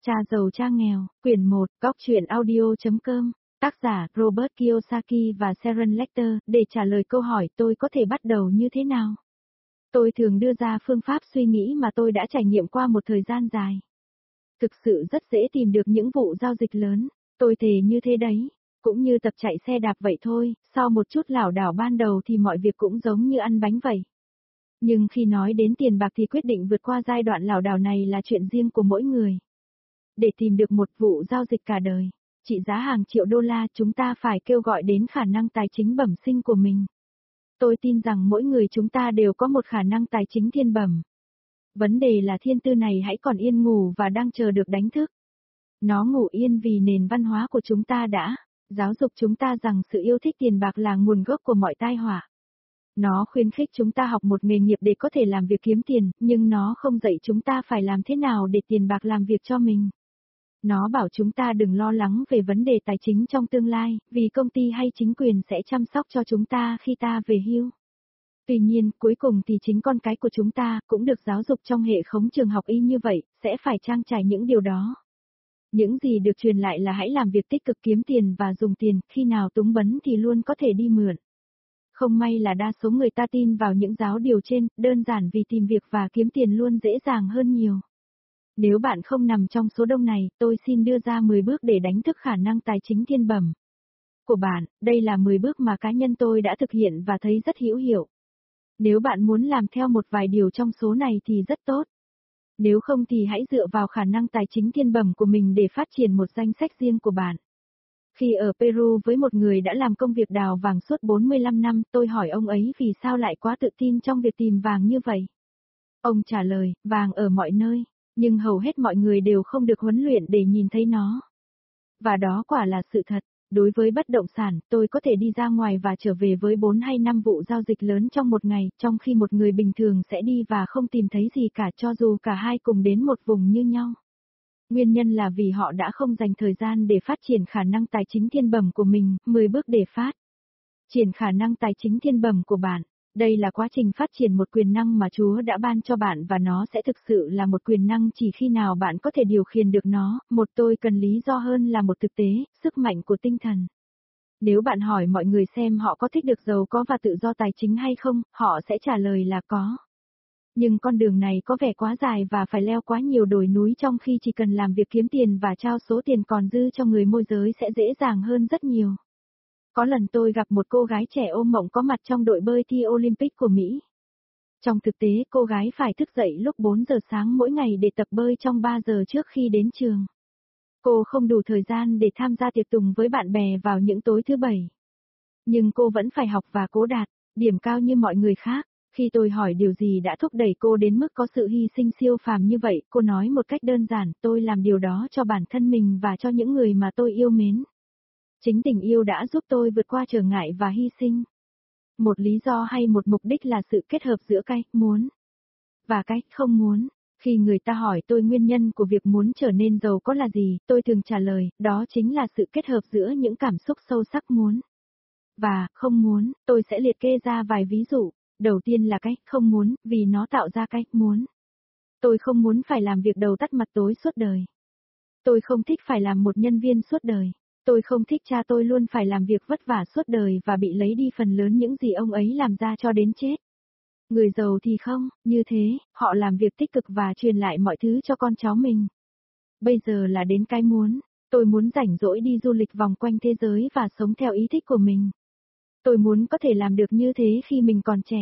Cha giàu cha nghèo, quyển 1, góc truyện audio.com, tác giả Robert Kiyosaki và Sharon Lecter. Để trả lời câu hỏi tôi có thể bắt đầu như thế nào? Tôi thường đưa ra phương pháp suy nghĩ mà tôi đã trải nghiệm qua một thời gian dài. Thực sự rất dễ tìm được những vụ giao dịch lớn, tôi thề như thế đấy. Cũng như tập chạy xe đạp vậy thôi, sau một chút lảo đảo ban đầu thì mọi việc cũng giống như ăn bánh vậy. Nhưng khi nói đến tiền bạc thì quyết định vượt qua giai đoạn lảo đảo này là chuyện riêng của mỗi người. Để tìm được một vụ giao dịch cả đời, trị giá hàng triệu đô la, chúng ta phải kêu gọi đến khả năng tài chính bẩm sinh của mình. Tôi tin rằng mỗi người chúng ta đều có một khả năng tài chính thiên bẩm. Vấn đề là thiên tư này hãy còn yên ngủ và đang chờ được đánh thức. Nó ngủ yên vì nền văn hóa của chúng ta đã giáo dục chúng ta rằng sự yêu thích tiền bạc là nguồn gốc của mọi tai họa. Nó khuyến khích chúng ta học một nghề nghiệp để có thể làm việc kiếm tiền, nhưng nó không dạy chúng ta phải làm thế nào để tiền bạc làm việc cho mình. Nó bảo chúng ta đừng lo lắng về vấn đề tài chính trong tương lai, vì công ty hay chính quyền sẽ chăm sóc cho chúng ta khi ta về hưu. Tuy nhiên, cuối cùng thì chính con cái của chúng ta cũng được giáo dục trong hệ thống trường học y như vậy, sẽ phải trang trải những điều đó. Những gì được truyền lại là hãy làm việc tích cực kiếm tiền và dùng tiền, khi nào túng bấn thì luôn có thể đi mượn. Không may là đa số người ta tin vào những giáo điều trên, đơn giản vì tìm việc và kiếm tiền luôn dễ dàng hơn nhiều. Nếu bạn không nằm trong số đông này, tôi xin đưa ra 10 bước để đánh thức khả năng tài chính thiên bẩm của bạn. Đây là 10 bước mà cá nhân tôi đã thực hiện và thấy rất hữu hiệu. Nếu bạn muốn làm theo một vài điều trong số này thì rất tốt. Nếu không thì hãy dựa vào khả năng tài chính thiên bẩm của mình để phát triển một danh sách riêng của bạn. Khi ở Peru với một người đã làm công việc đào vàng suốt 45 năm, tôi hỏi ông ấy vì sao lại quá tự tin trong việc tìm vàng như vậy. Ông trả lời, vàng ở mọi nơi, nhưng hầu hết mọi người đều không được huấn luyện để nhìn thấy nó. Và đó quả là sự thật. Đối với bất động sản, tôi có thể đi ra ngoài và trở về với 4 hay 5 vụ giao dịch lớn trong một ngày, trong khi một người bình thường sẽ đi và không tìm thấy gì cả cho dù cả hai cùng đến một vùng như nhau. Nguyên nhân là vì họ đã không dành thời gian để phát triển khả năng tài chính thiên bẩm của mình. 10 bước để phát triển khả năng tài chính thiên bẩm của bạn. Đây là quá trình phát triển một quyền năng mà Chúa đã ban cho bạn và nó sẽ thực sự là một quyền năng chỉ khi nào bạn có thể điều khiển được nó. Tôi cần lý do hơn là một thực tế, sức mạnh của tinh thần. Nếu bạn hỏi mọi người xem họ có thích được giàu có và tự do tài chính hay không, họ sẽ trả lời là có. Nhưng con đường này có vẻ quá dài và phải leo quá nhiều đồi núi, trong khi chỉ cần làm việc kiếm tiền và trao số tiền còn dư cho người môi giới sẽ dễ dàng hơn rất nhiều. Có lần tôi gặp một cô gái trẻ ôm mộng có mặt trong đội bơi thi Olympic của Mỹ. Trong thực tế, cô gái phải thức dậy lúc 4 giờ sáng mỗi ngày để tập bơi trong 3 giờ trước khi đến trường. Cô không đủ thời gian để tham gia tiệc tùng với bạn bè vào những tối thứ Bảy. Nhưng cô vẫn phải học và cố đạt điểm cao như mọi người khác. Khi tôi hỏi điều gì đã thúc đẩy cô đến mức có sự hy sinh siêu phàm như vậy, cô nói một cách đơn giản, tôi làm điều đó cho bản thân mình và cho những người mà tôi yêu mến. Chính tình yêu đã giúp tôi vượt qua trở ngại và hy sinh. Một lý do hay một mục đích là sự kết hợp giữa cái muốn và cái không muốn. Khi người ta hỏi tôi nguyên nhân của việc muốn trở nên giàu có là gì, tôi thường trả lời, đó chính là sự kết hợp giữa những cảm xúc sâu sắc muốn và không muốn. Tôi sẽ liệt kê ra vài ví dụ. Đầu tiên là cái không muốn, vì nó tạo ra cái muốn. Tôi không muốn phải làm việc đầu tắt mặt tối suốt đời. Tôi không thích phải làm một nhân viên suốt đời. Tôi không thích cha tôi luôn phải làm việc vất vả suốt đời và bị lấy đi phần lớn những gì ông ấy làm ra cho đến chết. Người giàu thì không, như thế, họ làm việc tích cực và truyền lại mọi thứ cho con cháu mình. Bây giờ là đến cái muốn. Tôi muốn rảnh rỗi đi du lịch vòng quanh thế giới và sống theo ý thích của mình. Tôi muốn có thể làm được như thế khi mình còn trẻ.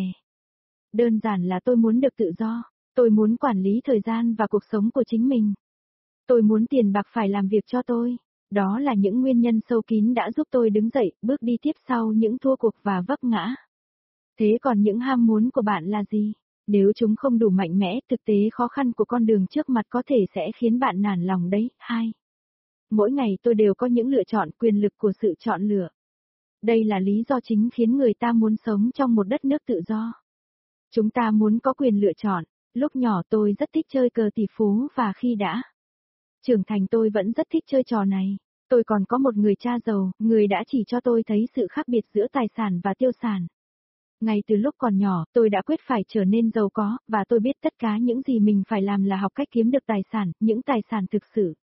Đơn giản là tôi muốn được tự do. Tôi muốn quản lý thời gian và cuộc sống của chính mình. Tôi muốn tiền bạc phải làm việc cho tôi. Đó là những nguyên nhân sâu kín đã giúp tôi đứng dậy, bước đi tiếp sau những thua cuộc và vấp ngã. Thế còn những ham muốn của bạn là gì? Nếu chúng không đủ mạnh mẽ, thực tế khó khăn của con đường trước mặt có thể sẽ khiến bạn nản lòng đấy. 2. Mỗi ngày tôi đều có những lựa chọn, quyền lực của sự chọn lựa. Đây là lý do chính khiến người ta muốn sống trong một đất nước tự do. Chúng ta muốn có quyền lựa chọn. Lúc nhỏ tôi rất thích chơi cờ tỷ phú và khi đã trưởng thành tôi vẫn rất thích chơi trò này. Tôi còn có một người cha giàu, người đã chỉ cho tôi thấy sự khác biệt giữa tài sản và tiêu sản. Ngay từ lúc còn nhỏ, tôi đã quyết phải trở nên giàu có, và tôi biết tất cả những gì mình phải làm là học cách kiếm được tài sản, những tài sản thực sự.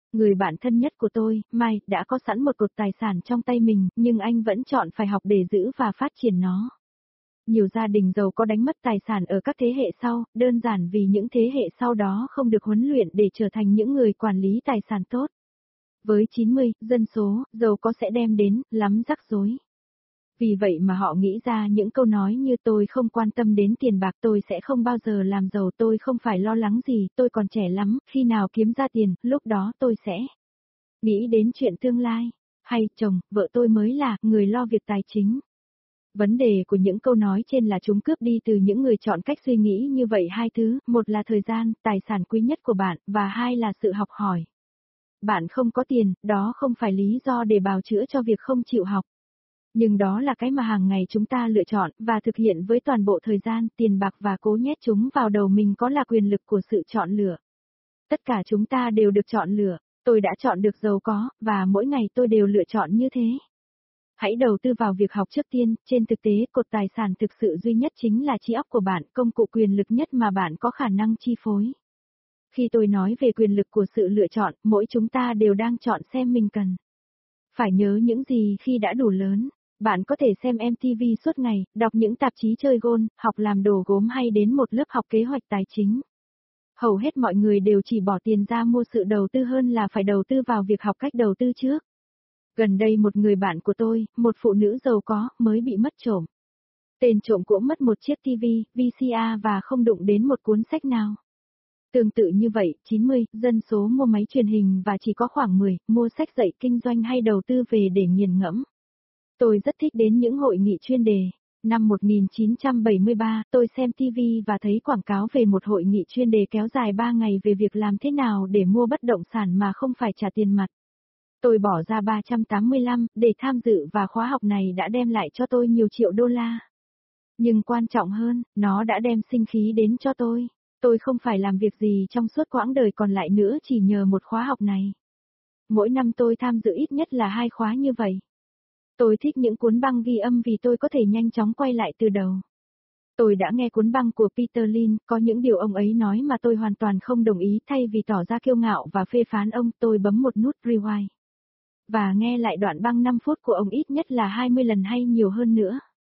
Người bạn thân nhất của tôi, Mike, đã có sẵn một cột tài sản trong tay mình, nhưng anh vẫn chọn phải học để giữ và phát triển nó. Nhiều gia đình giàu có đánh mất tài sản ở các thế hệ sau, đơn giản vì những thế hệ sau đó không được huấn luyện để trở thành những người quản lý tài sản tốt. Với 90, dân số, giàu có sẽ đem đến, lắm rắc rối. Vì vậy mà họ nghĩ ra những câu nói như tôi không quan tâm đến tiền bạc, tôi sẽ không bao giờ làm giàu, tôi không phải lo lắng gì, tôi còn trẻ lắm, khi nào kiếm ra tiền, lúc đó tôi sẽ nghĩ đến chuyện tương lai. Hay chồng, vợ tôi mới là người lo việc tài chính. Vấn đề của những câu nói trên là chúng cướp đi từ những người chọn cách suy nghĩ như vậy hai thứ, một là thời gian, tài sản quý nhất của bạn, và hai là sự học hỏi. Bạn không có tiền, đó không phải lý do để bào chữa cho việc không chịu học. Nhưng đó là cái mà hàng ngày chúng ta lựa chọn, và thực hiện với toàn bộ thời gian, tiền bạc và cố nhét chúng vào đầu mình có là quyền lực của sự chọn lựa. Tất cả chúng ta đều được chọn lựa, tôi đã chọn được giàu có, và mỗi ngày tôi đều lựa chọn như thế. Hãy đầu tư vào việc học trước tiên, trên thực tế cột tài sản thực sự duy nhất chính là trí óc của bạn, công cụ quyền lực nhất mà bạn có khả năng chi phối. Khi tôi nói về quyền lực của sự lựa chọn, mỗi chúng ta đều đang chọn xem mình cần phải nhớ những gì khi đã đủ lớn. Bạn có thể xem MTV suốt ngày, đọc những tạp chí chơi golf, học làm đồ gốm hay đến một lớp học kế hoạch tài chính. Hầu hết mọi người đều chỉ bỏ tiền ra mua sự đầu tư hơn là phải đầu tư vào việc học cách đầu tư trước. Gần đây một người bạn của tôi, một phụ nữ giàu có, mới bị mất trộm. Tên trộm cũng mất một chiếc TV, VCA và không đụng đến một cuốn sách nào. Tương tự như vậy, 90, dân số mua máy truyền hình và chỉ có khoảng 10, mua sách dạy kinh doanh hay đầu tư về để nghiền ngẫm. Tôi rất thích đến những hội nghị chuyên đề. Năm 1973, tôi xem TV và thấy quảng cáo về một hội nghị chuyên đề kéo dài 3 ngày về việc làm thế nào để mua bất động sản mà không phải trả tiền mặt. Tôi bỏ ra 385 để tham dự và khóa học này đã đem lại cho tôi nhiều triệu đô la. Nhưng quan trọng hơn, nó đã đem sinh khí đến cho tôi. Tôi không phải làm việc gì trong suốt quãng đời còn lại nữa chỉ nhờ một khóa học này. Mỗi năm tôi tham dự ít nhất là 2 khóa như vậy. Tôi thích những cuốn băng ghi âm vì tôi có thể nhanh chóng quay lại từ đầu. Tôi đã nghe cuốn băng của Peter Lynch, có những điều ông ấy nói mà tôi hoàn toàn không đồng ý, thay vì tỏ ra kiêu ngạo và phê phán ông, tôi bấm một nút rewind. Và nghe lại đoạn băng 5 phút của ông ít nhất là 20 lần hay nhiều hơn nữa.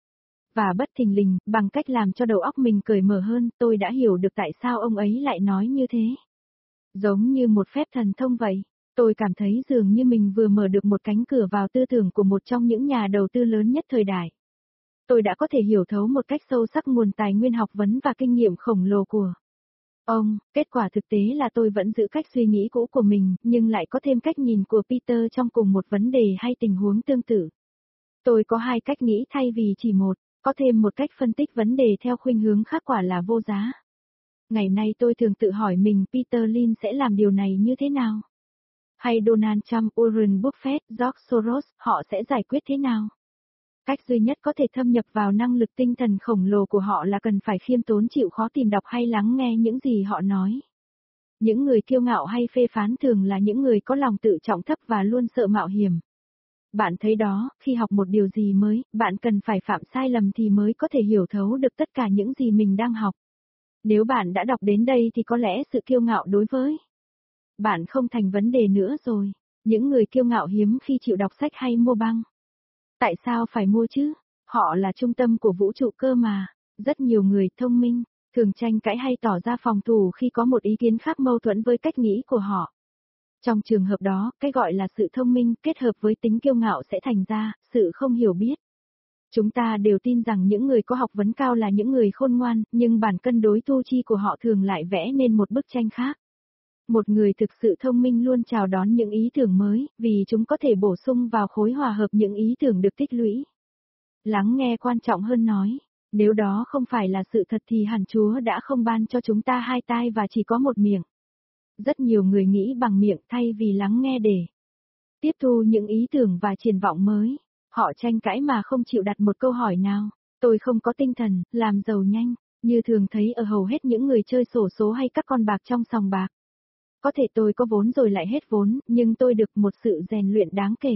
Và bất thình lình, bằng cách làm cho đầu óc mình cởi mở hơn, tôi đã hiểu được tại sao ông ấy lại nói như thế. Giống như một phép thần thông vậy. Tôi cảm thấy dường như mình vừa mở được một cánh cửa vào tư tưởng của một trong những nhà đầu tư lớn nhất thời đại. Tôi đã có thể hiểu thấu một cách sâu sắc nguồn tài nguyên học vấn và kinh nghiệm khổng lồ của ông. Kết quả thực tế là tôi vẫn giữ cách suy nghĩ cũ của mình, nhưng lại có thêm cách nhìn của Peter trong cùng một vấn đề hay tình huống tương tự. Tôi có 2 cách nghĩ thay vì chỉ một, có thêm một cách phân tích vấn đề theo khuynh hướng khác quả là vô giá. Ngày nay tôi thường tự hỏi mình Peter Lynch sẽ làm điều này như thế nào? Hay Donald Trump, Warren Buffett, George Soros, họ sẽ giải quyết thế nào? Cách duy nhất có thể thâm nhập vào năng lực tinh thần khổng lồ của họ là cần phải khiêm tốn chịu khó tìm đọc hay lắng nghe những gì họ nói. Những người kiêu ngạo hay phê phán thường là những người có lòng tự trọng thấp và luôn sợ mạo hiểm. Bạn thấy đó, khi học một điều gì mới, bạn cần phải phạm sai lầm thì mới có thể hiểu thấu được tất cả những gì mình đang học. Nếu bạn đã đọc đến đây thì có lẽ sự kiêu ngạo đối với bạn không thành vấn đề nữa rồi. Những người kiêu ngạo hiếm khi chịu đọc sách hay mua băng. Tại sao phải mua chứ? Họ là trung tâm của vũ trụ cơ mà. Rất nhiều người thông minh, thường tranh cãi hay tỏ ra phòng thủ khi có một ý kiến khác mâu thuẫn với cách nghĩ của họ. Trong trường hợp đó, cái gọi là sự thông minh kết hợp với tính kiêu ngạo sẽ thành ra sự không hiểu biết. Chúng ta đều tin rằng những người có học vấn cao là những người khôn ngoan, nhưng bản cân đối thu chi của họ thường lại vẽ nên một bức tranh khác. Một người thực sự thông minh luôn chào đón những ý tưởng mới, vì chúng có thể bổ sung vào khối hòa hợp những ý tưởng được tích lũy. Lắng nghe quan trọng hơn nói, nếu đó không phải là sự thật thì hẳn Chúa đã không ban cho chúng ta 2 tai và chỉ có một miệng. Rất nhiều người nghĩ bằng miệng thay vì lắng nghe để tiếp thu những ý tưởng và triển vọng mới. Họ tranh cãi mà không chịu đặt một câu hỏi nào. Tôi không có tinh thần, làm giàu nhanh, như thường thấy ở hầu hết những người chơi xổ số hay các con bạc trong sòng bạc. Có thể tôi có vốn rồi lại hết vốn, nhưng tôi được một sự rèn luyện đáng kể.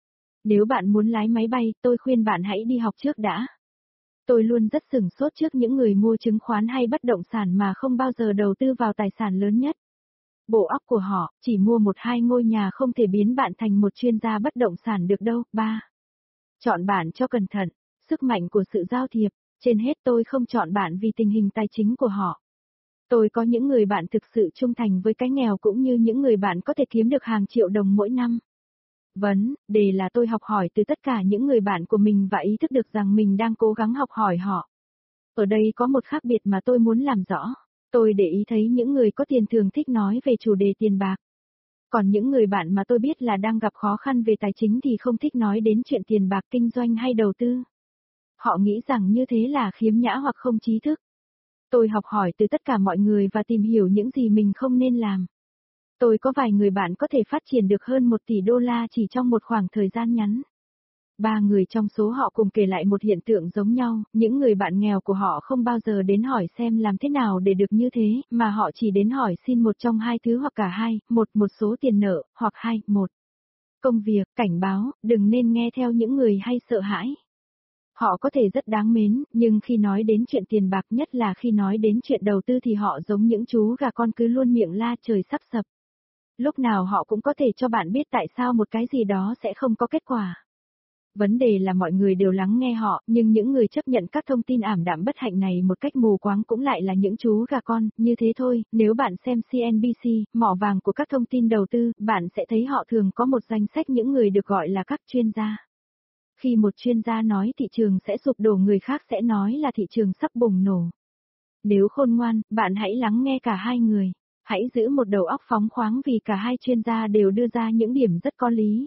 Nếu bạn muốn lái máy bay, tôi khuyên bạn hãy đi học trước đã. Tôi luôn rất sửng sốt trước những người mua chứng khoán hay bất động sản mà không bao giờ đầu tư vào tài sản lớn nhất. Bộ óc của họ, chỉ mua một hai ngôi nhà không thể biến bạn thành một chuyên gia bất động sản được đâu. 3. Chọn bạn cho cẩn thận, sức mạnh của sự giao thiệp, trên hết tôi không chọn bạn vì tình hình tài chính của họ. Tôi có những người bạn thực sự trung thành với cái nghèo cũng như những người bạn có thể kiếm được hàng triệu đồng mỗi năm. Vấn đề là tôi học hỏi từ tất cả những người bạn của mình và ý thức được rằng mình đang cố gắng học hỏi họ. Ở đây có một khác biệt mà tôi muốn làm rõ. Tôi để ý thấy những người có tiền thường thích nói về chủ đề tiền bạc. Còn những người bạn mà tôi biết là đang gặp khó khăn về tài chính thì không thích nói đến chuyện tiền bạc kinh doanh hay đầu tư. Họ nghĩ rằng như thế là khiếm nhã hoặc không trí thức. Tôi học hỏi từ tất cả mọi người và tìm hiểu những gì mình không nên làm. Tôi có vài người bạn có thể phát triển được hơn 1 tỷ đô la chỉ trong một khoảng thời gian ngắn. 3 người trong số họ cùng kể lại một hiện tượng giống nhau, những người bạn nghèo của họ không bao giờ đến hỏi xem làm thế nào để được như thế, mà họ chỉ đến hỏi xin một trong hai thứ hoặc cả hai, một số tiền nợ, hoặc hai, một công việc, cảnh báo, đừng nên nghe theo những người hay sợ hãi. Họ có thể rất đáng mến, nhưng khi nói đến chuyện tiền bạc nhất là khi nói đến chuyện đầu tư thì họ giống những chú gà con cứ luôn miệng la trời sắp sập. Lúc nào họ cũng có thể cho bạn biết tại sao một cái gì đó sẽ không có kết quả. Vấn đề là mọi người đều lắng nghe họ, nhưng những người chấp nhận các thông tin ảm đạm bất hạnh này một cách mù quáng cũng lại là những chú gà con, như thế thôi. Nếu bạn xem CNBC, mỏ vàng của các thông tin đầu tư, bạn sẽ thấy họ thường có một danh sách những người được gọi là các chuyên gia. Khi một chuyên gia nói thị trường sẽ sụp đổ, người khác sẽ nói là thị trường sắp bùng nổ. Nếu khôn ngoan, bạn hãy lắng nghe cả hai người. Hãy giữ một đầu óc phóng khoáng vì cả hai chuyên gia đều đưa ra những điểm rất có lý.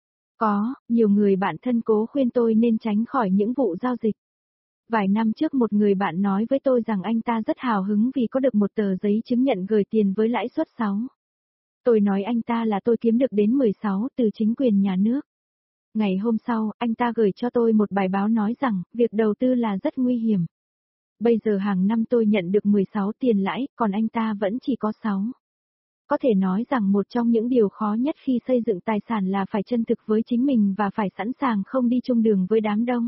Nhiều người bạn thân cố khuyên tôi nên tránh khỏi những vụ giao dịch. Vài năm trước một người bạn nói với tôi rằng anh ta rất hào hứng vì có được một tờ giấy chứng nhận gửi tiền với lãi suất 6. Tôi nói anh ta là tôi kiếm được đến 16 từ chính quyền nhà nước. Ngày hôm sau, anh ta gửi cho tôi một bài báo nói rằng, việc đầu tư là rất nguy hiểm. Bây giờ hàng năm tôi nhận được 16 tiền lãi, còn anh ta vẫn chỉ có 6. Có thể nói rằng một trong những điều khó nhất khi xây dựng tài sản là phải chân thực với chính mình và phải sẵn sàng không đi chung đường với đám đông.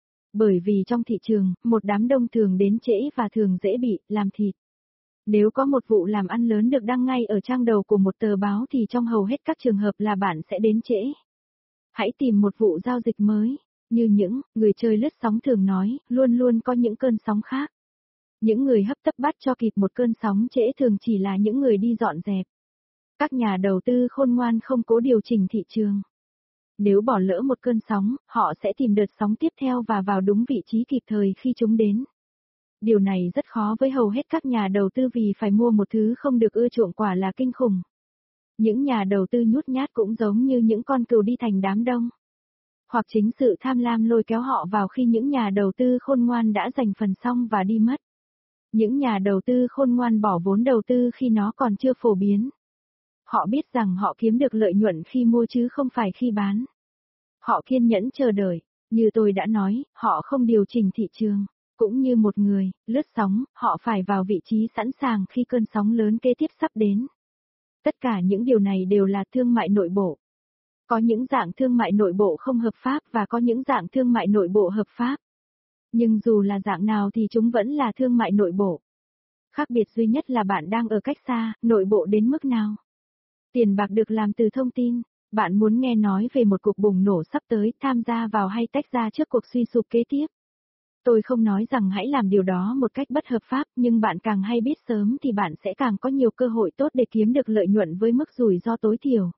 Bởi vì trong thị trường, một đám đông thường đến trễ và thường dễ bị làm thịt. Nếu có một vụ làm ăn lớn được đăng ngay ở trang đầu của một tờ báo thì trong hầu hết các trường hợp là bạn sẽ đến trễ. Hãy tìm một vụ giao dịch mới. Như những người chơi lướt sóng thường nói, luôn luôn có những cơn sóng khác. Những người hấp tấp bắt cho kịp một cơn sóng trễ thường chỉ là những người đi dọn dẹp. Các nhà đầu tư khôn ngoan không cố điều chỉnh thị trường. Nếu bỏ lỡ một cơn sóng, họ sẽ tìm đợt sóng tiếp theo và vào đúng vị trí kịp thời khi chúng đến. Điều này rất khó với hầu hết các nhà đầu tư vì phải mua một thứ không được ưa chuộng quả là kinh khủng. Những nhà đầu tư nhút nhát cũng giống như những con cừu đi thành đám đông. Hoặc chính sự tham lam lôi kéo họ vào khi những nhà đầu tư khôn ngoan đã giành phần xong và đi mất. Những nhà đầu tư khôn ngoan bỏ vốn đầu tư khi nó còn chưa phổ biến. Họ biết rằng họ kiếm được lợi nhuận khi mua chứ không phải khi bán. Họ kiên nhẫn chờ đợi, như tôi đã nói, họ không điều chỉnh thị trường. Cũng như một người, lướt sóng, họ phải vào vị trí sẵn sàng khi cơn sóng lớn kế tiếp sắp đến. Tất cả những điều này đều là thương mại nội bộ. Có những dạng thương mại nội bộ không hợp pháp và có những dạng thương mại nội bộ hợp pháp. Nhưng dù là dạng nào thì chúng vẫn là thương mại nội bộ. Khác biệt duy nhất là bạn đang ở cách xa, nội bộ đến mức nào. Tiền bạc được làm từ thông tin. Bạn muốn nghe nói về một cuộc bùng nổ sắp tới, tham gia vào hay tách ra trước cuộc suy sụp kế tiếp. Tôi không nói rằng hãy làm điều đó một cách bất hợp pháp, nhưng bạn càng hay biết sớm thì bạn sẽ càng có nhiều cơ hội tốt để kiếm được lợi nhuận với mức rủi ro tối thiểu.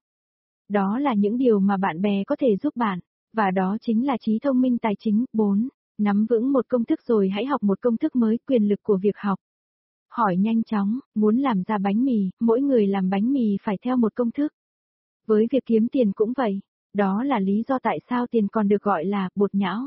Đó là những điều mà bạn bè có thể giúp bạn, và đó chính là trí thông minh tài chính. 4. Nắm vững một công thức rồi hãy học một công thức mới, quyền lực của việc học. Hỏi nhanh chóng, muốn làm ra bánh mì, mỗi người làm bánh mì phải theo một công thức. Với việc kiếm tiền cũng vậy, đó là lý do tại sao tiền còn được gọi là bột nhão.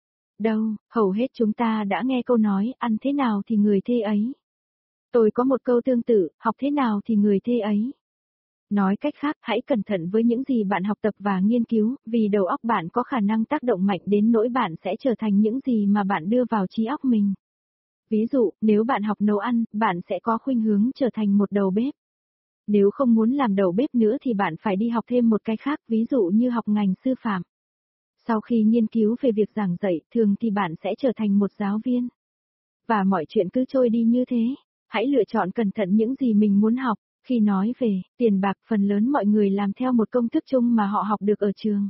Hầu hết chúng ta đã nghe câu nói, ăn thế nào thì người thế ấy. Tôi có một câu tương tự, học thế nào thì người thế ấy. Nói cách khác, hãy cẩn thận với những gì bạn học tập và nghiên cứu, vì đầu óc bạn có khả năng tác động mạnh đến nỗi bạn sẽ trở thành những gì mà bạn đưa vào trí óc mình. Ví dụ, nếu bạn học nấu ăn, bạn sẽ có khuynh hướng trở thành một đầu bếp. Nếu không muốn làm đầu bếp nữa thì bạn phải đi học thêm một cái khác, ví dụ như học ngành sư phạm. Sau khi nghiên cứu về việc giảng dạy, thường thì bạn sẽ trở thành một giáo viên. Và mọi chuyện cứ trôi đi như thế. Hãy lựa chọn cẩn thận những gì mình muốn học. Khi nói về tiền bạc, phần lớn mọi người làm theo một công thức chung mà họ học được ở trường.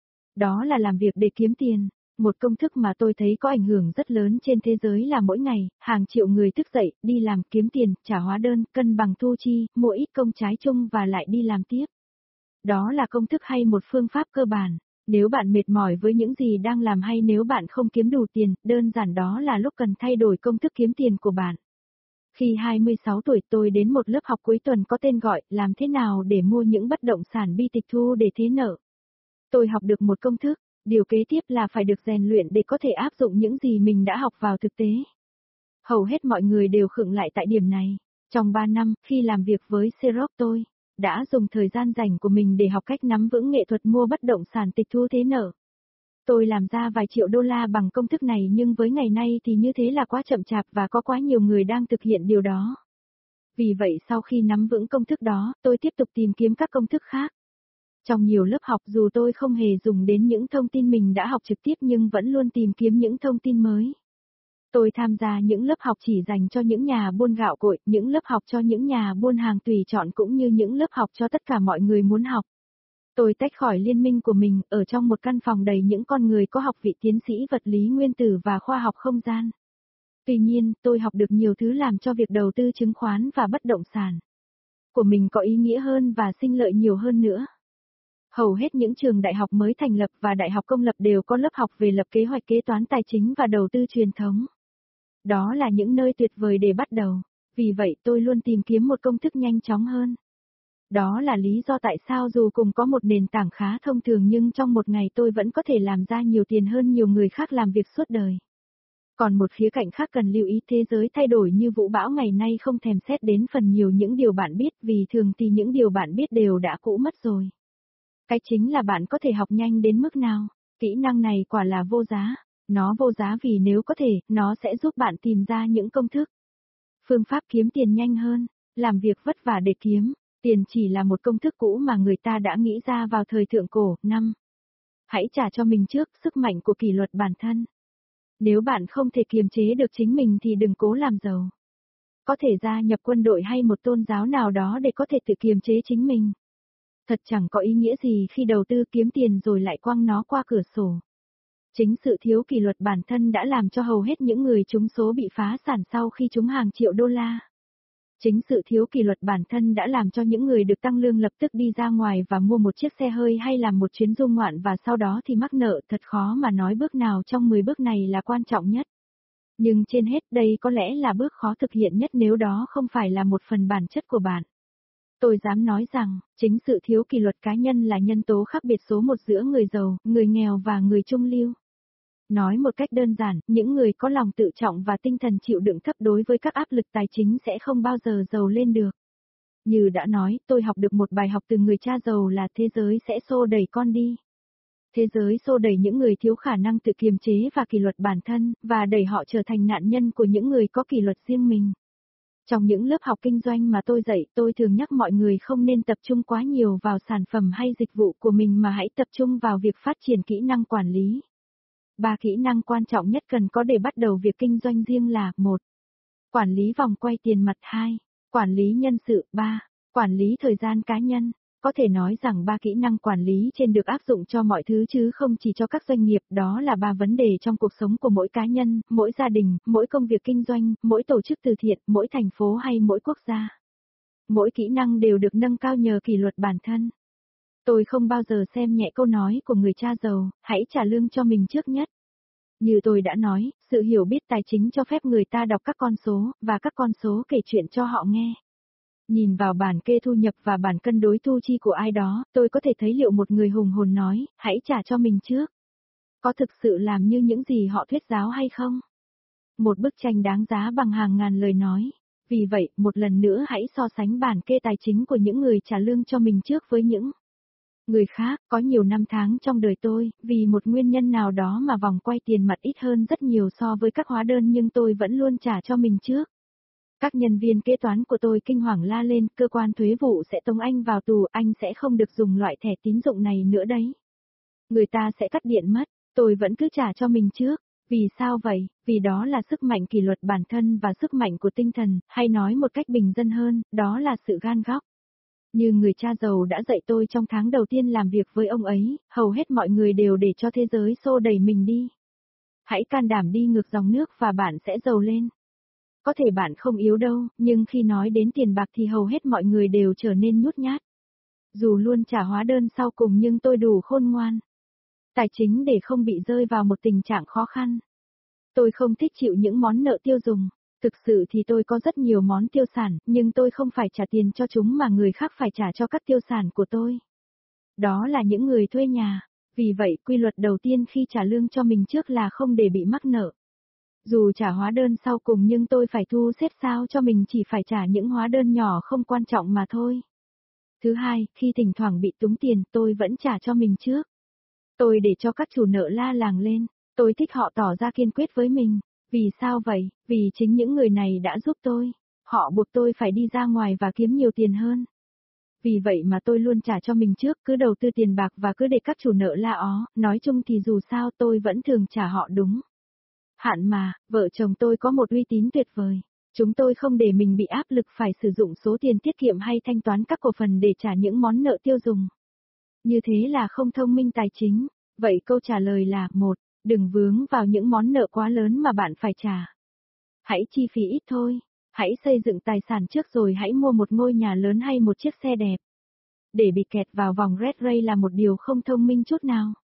Đó là làm việc để kiếm tiền. Một công thức mà tôi thấy có ảnh hưởng rất lớn trên thế giới là mỗi ngày, hàng triệu người thức dậy, đi làm kiếm tiền, trả hóa đơn, cân bằng thu chi, mua ít công trái chung và lại đi làm tiếp. Đó là công thức hay một phương pháp cơ bản. Nếu bạn mệt mỏi với những gì đang làm hay nếu bạn không kiếm đủ tiền, đơn giản đó là lúc cần thay đổi công thức kiếm tiền của bạn. Khi 26 tuổi tôi đến một lớp học cuối tuần có tên gọi làm thế nào để mua những bất động sản bi tịch thu để thế nợ. Tôi học được một công thức, điều kế tiếp là phải được rèn luyện để có thể áp dụng những gì mình đã học vào thực tế. Hầu hết mọi người đều khựng lại tại điểm này. Trong 3 năm, khi làm việc với Xerox tôi đã dùng thời gian rảnh của mình để học cách nắm vững nghệ thuật mua bất động sản tịch thu thế nợ. Tôi làm ra vài triệu đô la bằng công thức này nhưng với ngày nay thì như thế là quá chậm chạp và có quá nhiều người đang thực hiện điều đó. Vì vậy sau khi nắm vững công thức đó, tôi tiếp tục tìm kiếm các công thức khác. Trong nhiều lớp học dù tôi không hề dùng đến những thông tin mình đã học trực tiếp nhưng vẫn luôn tìm kiếm những thông tin mới. Tôi tham gia những lớp học chỉ dành cho những nhà buôn gạo cội, những lớp học cho những nhà buôn hàng tùy chọn cũng như những lớp học cho tất cả mọi người muốn học. Tôi tách khỏi liên minh của mình, ở trong một căn phòng đầy những con người có học vị tiến sĩ vật lý nguyên tử và khoa học không gian. Tuy nhiên, tôi học được nhiều thứ làm cho việc đầu tư chứng khoán và bất động sản của mình có ý nghĩa hơn và sinh lợi nhiều hơn nữa. Hầu hết những trường đại học mới thành lập và đại học công lập đều có lớp học về lập kế hoạch kế toán tài chính và đầu tư truyền thống. Đó là những nơi tuyệt vời để bắt đầu. Vì vậy tôi luôn tìm kiếm một công thức nhanh chóng hơn. Đó là lý do tại sao dù cùng có một nền tảng khá thông thường nhưng trong một ngày tôi vẫn có thể làm ra nhiều tiền hơn nhiều người khác làm việc suốt đời. Còn một khía cạnh khác cần lưu ý, thế giới thay đổi như vũ bão ngày nay không thèm xét đến phần nhiều những điều bạn biết vì thường thì những điều bạn biết đều đã cũ mất rồi. Cái chính là bạn có thể học nhanh đến mức nào. Kỹ năng này quả là vô giá. Nó vô giá vì nếu có thể, nó sẽ giúp bạn tìm ra những công thức. Phương pháp kiếm tiền nhanh hơn. Làm việc vất vả để kiếm. Tiền chỉ là một công thức cũ mà người ta đã nghĩ ra vào thời thượng cổ. 5. Hãy trả cho mình trước sức mạnh của kỷ luật bản thân. Nếu bạn không thể kiềm chế được chính mình thì đừng cố làm giàu. Có thể gia nhập quân đội hay một tôn giáo nào đó để có thể tự kiềm chế chính mình. Thật chẳng có ý nghĩa gì khi đầu tư kiếm tiền rồi lại quăng nó qua cửa sổ. Chính sự thiếu kỷ luật bản thân đã làm cho hầu hết những người trúng số bị phá sản sau khi trúng hàng triệu đô la. Chính sự thiếu kỷ luật bản thân đã làm cho những người được tăng lương lập tức đi ra ngoài và mua một chiếc xe hơi hay làm một chuyến du ngoạn và sau đó thì mắc nợ. Thật khó mà nói bước nào trong 10 bước này là quan trọng nhất. Nhưng trên hết đây có lẽ là bước khó thực hiện nhất nếu đó không phải là một phần bản chất của bạn. Tôi dám nói rằng, chính sự thiếu kỷ luật cá nhân là nhân tố khác biệt số một giữa người giàu, người nghèo và người trung lưu. Nói một cách đơn giản, những người có lòng tự trọng và tinh thần chịu đựng thấp đối với các áp lực tài chính sẽ không bao giờ giàu lên được. Như đã nói, tôi học được một bài học từ người cha giàu là thế giới sẽ xô đẩy con đi. Thế giới xô đẩy những người thiếu khả năng tự kiềm chế và kỷ luật bản thân, và đẩy họ trở thành nạn nhân của những người có kỷ luật riêng mình. Trong những lớp học kinh doanh mà tôi dạy, tôi thường nhắc mọi người không nên tập trung quá nhiều vào sản phẩm hay dịch vụ của mình mà hãy tập trung vào việc phát triển kỹ năng quản lý. 3 kỹ năng quan trọng nhất cần có để bắt đầu việc kinh doanh riêng là: 1. Quản lý vòng quay tiền mặt. 2. Quản lý nhân sự. 3. Quản lý thời gian cá nhân. Có thể nói rằng 3 kỹ năng quản lý trên được áp dụng cho mọi thứ chứ không chỉ cho các doanh nghiệp, đó là 3 vấn đề trong cuộc sống của mỗi cá nhân, mỗi gia đình, mỗi công việc kinh doanh, mỗi tổ chức từ thiện, mỗi thành phố hay mỗi quốc gia. Mỗi kỹ năng đều được nâng cao nhờ kỷ luật bản thân. Tôi không bao giờ xem nhẹ câu nói của người cha giàu, hãy trả lương cho mình trước nhất. Như tôi đã nói, sự hiểu biết tài chính cho phép người ta đọc các con số, và các con số kể chuyện cho họ nghe. Nhìn vào bản kê thu nhập và bản cân đối thu chi của ai đó, tôi có thể thấy liệu một người hùng hồn nói, hãy trả cho mình trước. Có thực sự làm như những gì họ thuyết giáo hay không? Một bức tranh đáng giá bằng hàng ngàn lời nói. Vì vậy, một lần nữa hãy so sánh bản kê tài chính của những người trả lương cho mình trước với những người khác. Có nhiều năm tháng trong đời tôi, vì một nguyên nhân nào đó mà vòng quay tiền mặt ít hơn rất nhiều so với các hóa đơn nhưng tôi vẫn luôn trả cho mình trước. Các nhân viên kế toán của tôi kinh hoàng la lên, cơ quan thuế vụ sẽ tống anh vào tù, anh sẽ không được dùng loại thẻ tín dụng này nữa đấy. Người ta sẽ cắt điện mất, tôi vẫn cứ trả cho mình trước. Vì sao vậy? Vì đó là sức mạnh kỷ luật bản thân và sức mạnh của tinh thần, hay nói một cách bình dân hơn, đó là sự gan góc. Như người cha giàu đã dạy tôi trong tháng đầu tiên làm việc với ông ấy, hầu hết mọi người đều để cho thế giới xô đẩy mình đi. Hãy can đảm đi ngược dòng nước và bạn sẽ giàu lên. Có thể bạn không yếu đâu, nhưng khi nói đến tiền bạc thì hầu hết mọi người đều trở nên nhút nhát. Dù luôn trả hóa đơn sau cùng nhưng tôi đủ khôn ngoan. Tài chính để không bị rơi vào một tình trạng khó khăn. Tôi không thích chịu những món nợ tiêu dùng. Thực sự thì tôi có rất nhiều món tiêu sản, nhưng tôi không phải trả tiền cho chúng mà người khác phải trả cho các tiêu sản của tôi. Đó là những người thuê nhà. Vì vậy, quy luật đầu tiên khi trả lương cho mình trước là không để bị mắc nợ. Dù trả hóa đơn sau cùng nhưng tôi phải thu xếp sao cho mình chỉ phải trả những hóa đơn nhỏ không quan trọng mà thôi. Thứ hai, khi thỉnh thoảng bị túng tiền, tôi vẫn trả cho mình trước. Tôi để cho các chủ nợ la làng lên, tôi thích họ tỏ ra kiên quyết với mình. Vì sao vậy? Vì chính những người này đã giúp tôi. Họ buộc tôi phải đi ra ngoài và kiếm nhiều tiền hơn. Vì vậy mà tôi luôn trả cho mình trước, cứ đầu tư tiền bạc và cứ để các chủ nợ la ó, nói chung thì dù sao tôi vẫn thường trả họ đúng hạn mà, vợ chồng tôi có một uy tín tuyệt vời. Chúng tôi không để mình bị áp lực phải sử dụng số tiền tiết kiệm hay thanh toán các cổ phần để trả những món nợ tiêu dùng. Như thế là không thông minh tài chính. Vậy câu trả lời là: 1. Đừng vướng vào những món nợ quá lớn mà bạn phải trả. Hãy chi phí ít thôi. Hãy xây dựng tài sản trước rồi hãy mua một ngôi nhà lớn hay một chiếc xe đẹp. Để bị kẹt vào vòng red race là một điều không thông minh chút nào.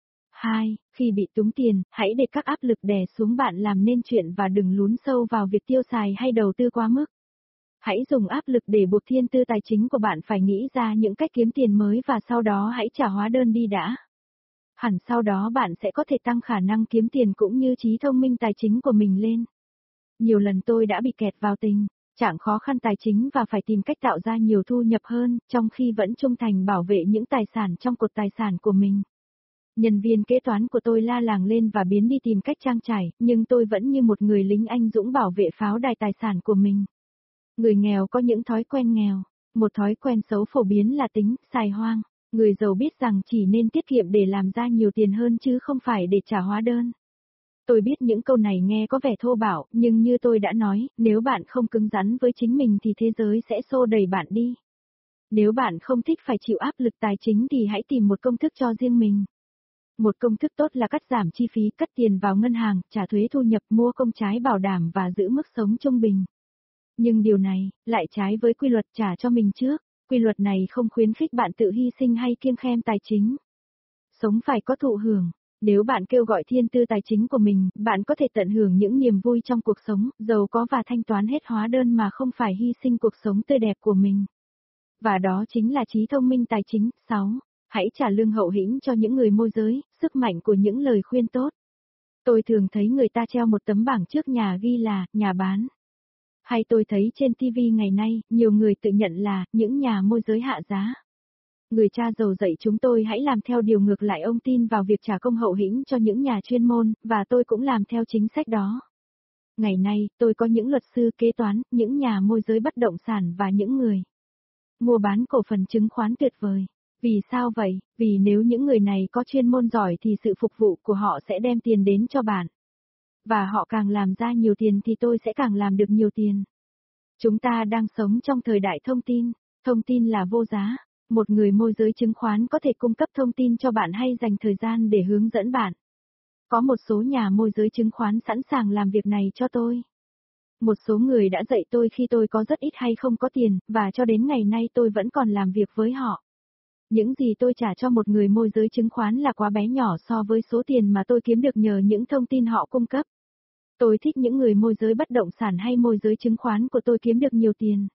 2. Khi bị túng tiền, hãy để các áp lực đè xuống bạn làm nên chuyện và đừng lún sâu vào việc tiêu xài hay đầu tư quá mức. Hãy dùng áp lực để buộc thiên tư tài chính của bạn phải nghĩ ra những cách kiếm tiền mới và sau đó hãy trả hóa đơn đi đã. Hẳn sau đó bạn sẽ có thể tăng khả năng kiếm tiền cũng như trí thông minh tài chính của mình lên. Nhiều lần tôi đã bị kẹt vào tình trạng khó khăn tài chính và phải tìm cách tạo ra nhiều thu nhập hơn, trong khi vẫn trung thành bảo vệ những tài sản trong cột tài sản của mình. Nhân viên kế toán của tôi la làng lên và biến đi tìm cách trang trải, nhưng tôi vẫn như một người lính anh dũng bảo vệ pháo đài tài sản của mình. Người nghèo có những thói quen nghèo. Một thói quen xấu phổ biến là tính xài hoang. Người giàu biết rằng chỉ nên tiết kiệm để làm ra nhiều tiền hơn chứ không phải để trả hóa đơn. Tôi biết những câu này nghe có vẻ thô bạo, nhưng như tôi đã nói, nếu bạn không cứng rắn với chính mình thì thế giới sẽ xô đẩy bạn đi. Nếu bạn không thích phải chịu áp lực tài chính thì hãy tìm một công thức cho riêng mình. Một công thức tốt là cắt giảm chi phí, cất tiền vào ngân hàng, trả thuế thu nhập, mua công trái bảo đảm và giữ mức sống trung bình. Nhưng điều này lại trái với quy luật trả cho mình trước. Quy luật này không khuyến khích bạn tự hy sinh hay kiêng khem tài chính. Sống phải có thụ hưởng. Nếu bạn kêu gọi thiên tư tài chính của mình, bạn có thể tận hưởng những niềm vui trong cuộc sống, giàu có và thanh toán hết hóa đơn mà không phải hy sinh cuộc sống tươi đẹp của mình. Và đó chính là trí thông minh tài chính. 6. Hãy trả lương hậu hĩnh cho những người môi giới, sức mạnh của những lời khuyên tốt. Tôi thường thấy người ta treo một tấm bảng trước nhà ghi là, nhà bán. Hay tôi thấy trên TV ngày nay, nhiều người tự nhận là, những nhà môi giới hạ giá. Người cha giàu dạy chúng tôi hãy làm theo điều ngược lại, ông tin vào việc trả công hậu hĩnh cho những nhà chuyên môn, và tôi cũng làm theo chính sách đó. Ngày nay, tôi có những luật sư kế toán, những nhà môi giới bất động sản và những người mua bán cổ phần chứng khoán tuyệt vời. Vì sao vậy? Vì nếu những người này có chuyên môn giỏi thì sự phục vụ của họ sẽ đem tiền đến cho bạn. Và họ càng làm ra nhiều tiền thì tôi sẽ càng làm được nhiều tiền. Chúng ta đang sống trong thời đại thông tin. Thông tin là vô giá. Một người môi giới chứng khoán có thể cung cấp thông tin cho bạn hay dành thời gian để hướng dẫn bạn. Có một số nhà môi giới chứng khoán sẵn sàng làm việc này cho tôi. Một số người đã dạy tôi khi tôi có rất ít hay không có tiền, và cho đến ngày nay tôi vẫn còn làm việc với họ. Những gì tôi trả cho một người môi giới chứng khoán là quá bé nhỏ so với số tiền mà tôi kiếm được nhờ những thông tin họ cung cấp. Tôi thích những người môi giới bất động sản hay môi giới chứng khoán của tôi kiếm được nhiều tiền.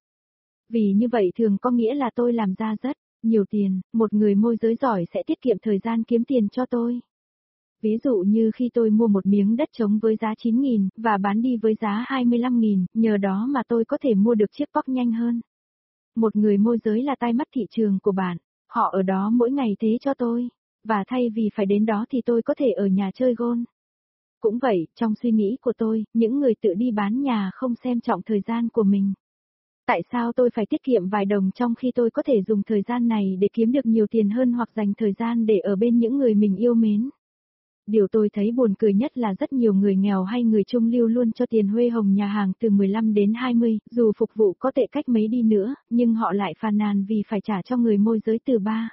Vì như vậy thường có nghĩa là tôi làm ra rất nhiều tiền, một người môi giới giỏi sẽ tiết kiệm thời gian kiếm tiền cho tôi. Ví dụ như khi tôi mua một miếng đất trống với giá 9.000 và bán đi với giá 25.000, nhờ đó mà tôi có thể mua được chiếc POC nhanh hơn. Một người môi giới là tai mắt thị trường của bạn, họ ở đó mỗi ngày thế cho tôi, và thay vì phải đến đó thì tôi có thể ở nhà chơi golf. Cũng vậy, trong suy nghĩ của tôi, những người tự đi bán nhà không xem trọng thời gian của mình. Tại sao tôi phải tiết kiệm vài đồng trong khi tôi có thể dùng thời gian này để kiếm được nhiều tiền hơn hoặc dành thời gian để ở bên những người mình yêu mến? Điều tôi thấy buồn cười nhất là rất nhiều người nghèo hay người trung lưu luôn cho tiền huê hồng nhà hàng từ 15 đến 20, dù phục vụ có tệ cách mấy đi nữa, nhưng họ lại phàn nàn vì phải trả cho người môi giới từ 3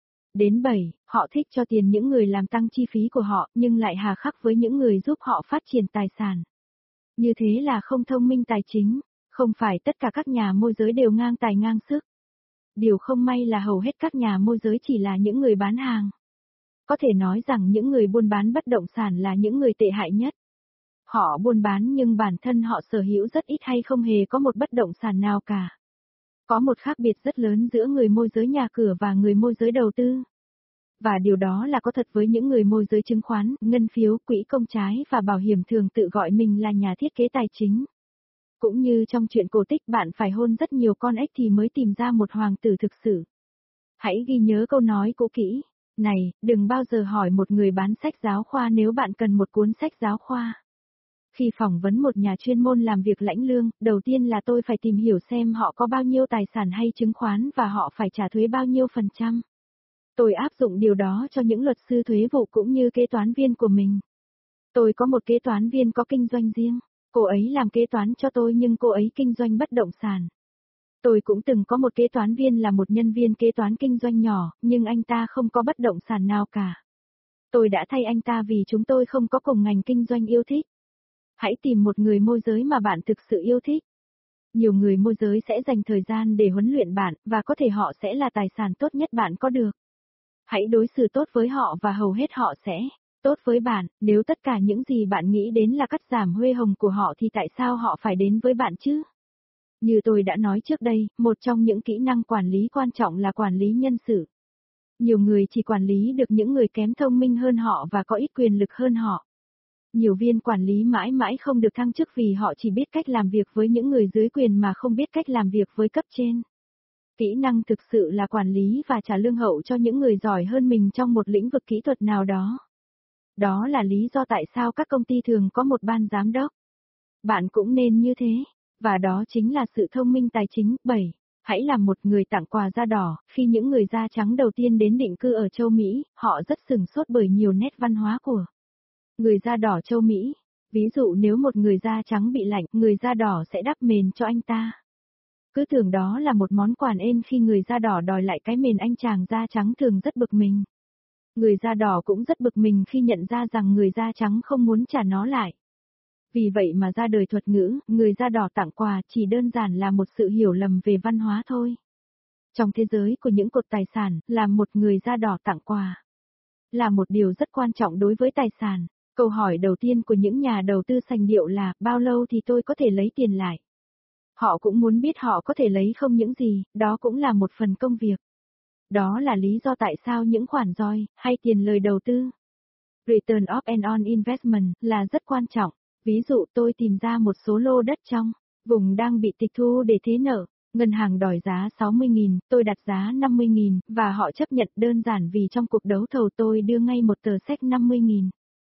đến 7, họ thích cho tiền những người làm tăng chi phí của họ, nhưng lại hà khắc với những người giúp họ phát triển tài sản. Như thế là không thông minh tài chính, không phải tất cả các nhà môi giới đều ngang tài ngang sức. Điều không may là hầu hết các nhà môi giới chỉ là những người bán hàng. Có thể nói rằng những người buôn bán bất động sản là những người tệ hại nhất. Họ buôn bán nhưng bản thân họ sở hữu rất ít hay không hề có một bất động sản nào cả. Có một khác biệt rất lớn giữa người môi giới nhà cửa và người môi giới đầu tư. Và điều đó là có thật với những người môi giới chứng khoán, ngân phiếu, quỹ công trái và bảo hiểm thường tự gọi mình là nhà thiết kế tài chính. Cũng như trong truyện cổ tích bạn phải hôn rất nhiều con ếch thì mới tìm ra một hoàng tử thực sự. Hãy ghi nhớ câu nói cũ kỹ. Này, đừng bao giờ hỏi một người bán sách giáo khoa nếu bạn cần một cuốn sách giáo khoa. Khi phỏng vấn một nhà chuyên môn làm việc lãnh lương, đầu tiên là tôi phải tìm hiểu xem họ có bao nhiêu tài sản hay chứng khoán và họ phải trả thuế bao nhiêu %. Tôi áp dụng điều đó cho những luật sư thuế vụ cũng như kế toán viên của mình. Tôi có một kế toán viên có kinh doanh riêng. Cô ấy làm kế toán cho tôi nhưng cô ấy kinh doanh bất động sản. Tôi cũng từng có một kế toán viên là một nhân viên kế toán kinh doanh nhỏ, nhưng anh ta không có bất động sản nào cả. Tôi đã thay anh ta vì chúng tôi không có cùng ngành kinh doanh yêu thích. Hãy tìm một người môi giới mà bạn thực sự yêu thích. Nhiều người môi giới sẽ dành thời gian để huấn luyện bạn, và có thể họ sẽ là tài sản tốt nhất bạn có được. Hãy đối xử tốt với họ và hầu hết họ sẽ tốt với bạn. Nếu tất cả những gì bạn nghĩ đến là cắt giảm huê hồng của họ thì tại sao họ phải đến với bạn chứ? Như tôi đã nói trước đây, một trong những kỹ năng quản lý quan trọng là quản lý nhân sự. Nhiều người chỉ quản lý được những người kém thông minh hơn họ và có ít quyền lực hơn họ. Nhiều viên quản lý mãi mãi không được thăng chức vì họ chỉ biết cách làm việc với những người dưới quyền mà không biết cách làm việc với cấp trên. Kỹ năng thực sự là quản lý và trả lương hậu cho những người giỏi hơn mình trong một lĩnh vực kỹ thuật nào đó. Đó là lý do tại sao các công ty thường có một ban giám đốc. Bạn cũng nên như thế. Và đó chính là sự thông minh tài chính. 7. Hãy làm một người tặng quà da đỏ. Khi những người da trắng đầu tiên đến định cư ở châu Mỹ, họ rất sửng sốt bởi nhiều nét văn hóa của người da đỏ châu Mỹ. Ví dụ nếu một người da trắng bị lạnh, người da đỏ sẽ đắp mền cho anh ta. Cứ tưởng đó là một món quà ên khi người da đỏ đòi lại cái mền, anh chàng da trắng thường rất bực mình. Người da đỏ cũng rất bực mình khi nhận ra rằng người da trắng không muốn trả nó lại. Vì vậy mà ra đời thuật ngữ, người da đỏ tặng quà chỉ đơn giản là một sự hiểu lầm về văn hóa thôi. Trong thế giới của những cột tài sản, làm một người da đỏ tặng quà là một điều rất quan trọng đối với tài sản. Câu hỏi đầu tiên của những nhà đầu tư sành điệu là, bao lâu thì tôi có thể lấy tiền lại? Họ cũng muốn biết họ có thể lấy không những gì, đó cũng là một phần công việc. Đó là lý do tại sao những khoản ROI, hay tiền lời đầu tư, Return of an on Investment, là rất quan trọng. Ví dụ tôi tìm ra một số lô đất trong vùng đang bị tịch thu để thế nợ. Ngân hàng đòi giá 60.000, tôi đặt giá 50.000, và họ chấp nhận đơn giản vì trong cuộc đấu thầu tôi đưa ngay một tờ séc 50.000.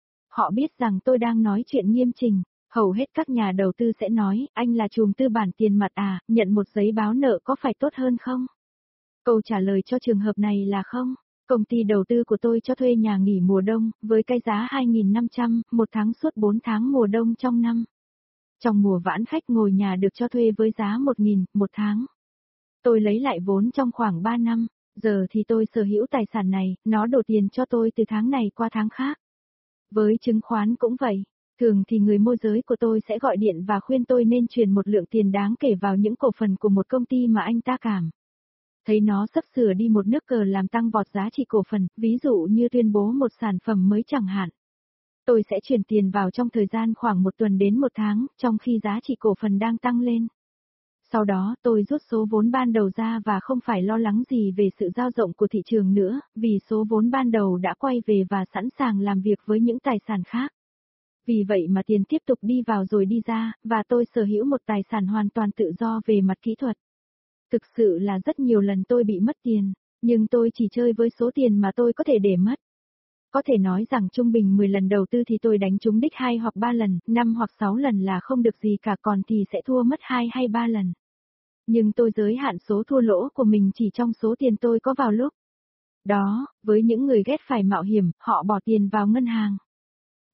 Họ biết rằng tôi đang nói chuyện nghiêm chỉnh. Hầu hết các nhà đầu tư sẽ nói, anh là trùm tư bản tiền mặt à, nhận một giấy báo nợ có phải tốt hơn không? Câu trả lời cho trường hợp này là không. Công ty đầu tư của tôi cho thuê nhà nghỉ mùa đông, với cái giá 2.500, một tháng suốt 4 tháng mùa đông trong năm. Trong mùa vãn khách ngồi nhà được cho thuê với giá 1.000, một tháng. Tôi lấy lại vốn trong khoảng 3 năm, giờ thì tôi sở hữu tài sản này, nó đổ tiền cho tôi từ tháng này qua tháng khác. Với chứng khoán cũng vậy. Thường thì người môi giới của tôi sẽ gọi điện và khuyên tôi nên chuyển một lượng tiền đáng kể vào những cổ phần của một công ty mà anh ta cảm thấy nó sắp sửa đi một nước cờ làm tăng vọt giá trị cổ phần, ví dụ như tuyên bố một sản phẩm mới chẳng hạn. Tôi sẽ chuyển tiền vào trong thời gian khoảng 1 tuần đến 1 tháng, trong khi giá trị cổ phần đang tăng lên. Sau đó tôi rút số vốn ban đầu ra và không phải lo lắng gì về sự dao động của thị trường nữa, vì số vốn ban đầu đã quay về và sẵn sàng làm việc với những tài sản khác. Vì vậy mà tiền tiếp tục đi vào rồi đi ra, và tôi sở hữu một tài sản hoàn toàn tự do về mặt kỹ thuật. Thực sự là rất nhiều lần tôi bị mất tiền, nhưng tôi chỉ chơi với số tiền mà tôi có thể để mất. Có thể nói rằng trung bình 10 lần đầu tư thì tôi đánh trúng đích 2 hoặc 3 lần, 5 hoặc 6 lần là không được gì cả, còn thì sẽ thua mất 2 hay 3 lần. Nhưng tôi giới hạn số thua lỗ của mình chỉ trong số tiền tôi có vào lúc đó. Với những người ghét phải mạo hiểm, họ bỏ tiền vào ngân hàng.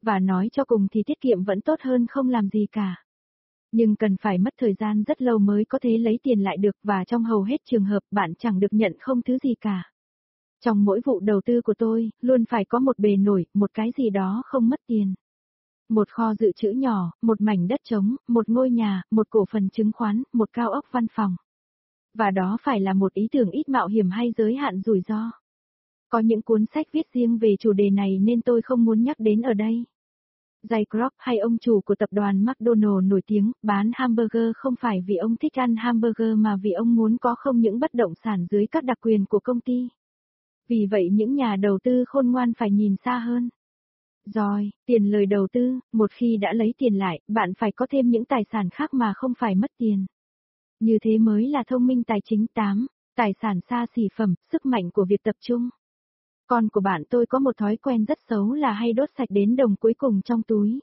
Và nói cho cùng thì tiết kiệm vẫn tốt hơn không làm gì cả. Nhưng cần phải mất thời gian rất lâu mới có thể lấy tiền lại được và trong hầu hết trường hợp bạn chẳng được nhận không thứ gì cả. Trong mỗi vụ đầu tư của tôi, luôn phải có một bề nổi, một cái gì đó không mất tiền. Một kho dự trữ nhỏ, một mảnh đất trống, một ngôi nhà, một cổ phần chứng khoán, một cao ốc văn phòng. Và đó phải là một ý tưởng ít mạo hiểm hay giới hạn rủi ro. Có những cuốn sách viết riêng về chủ đề này nên tôi không muốn nhắc đến ở đây. Jay Kroc hay ông chủ của tập đoàn McDonald nổi tiếng bán hamburger không phải vì ông thích ăn hamburger mà vì ông muốn có không những bất động sản dưới các đặc quyền của công ty. Vì vậy những nhà đầu tư khôn ngoan phải nhìn xa hơn. Rồi, tiền lời đầu tư, một khi đã lấy tiền lại, bạn phải có thêm những tài sản khác mà không phải mất tiền. Như thế mới là thông minh tài chính. 8. Tài sản xa xỉ phẩm, sức mạnh của việc tập trung. Con của bạn tôi có một thói quen rất xấu là hay đốt sạch đến đồng cuối cùng trong túi.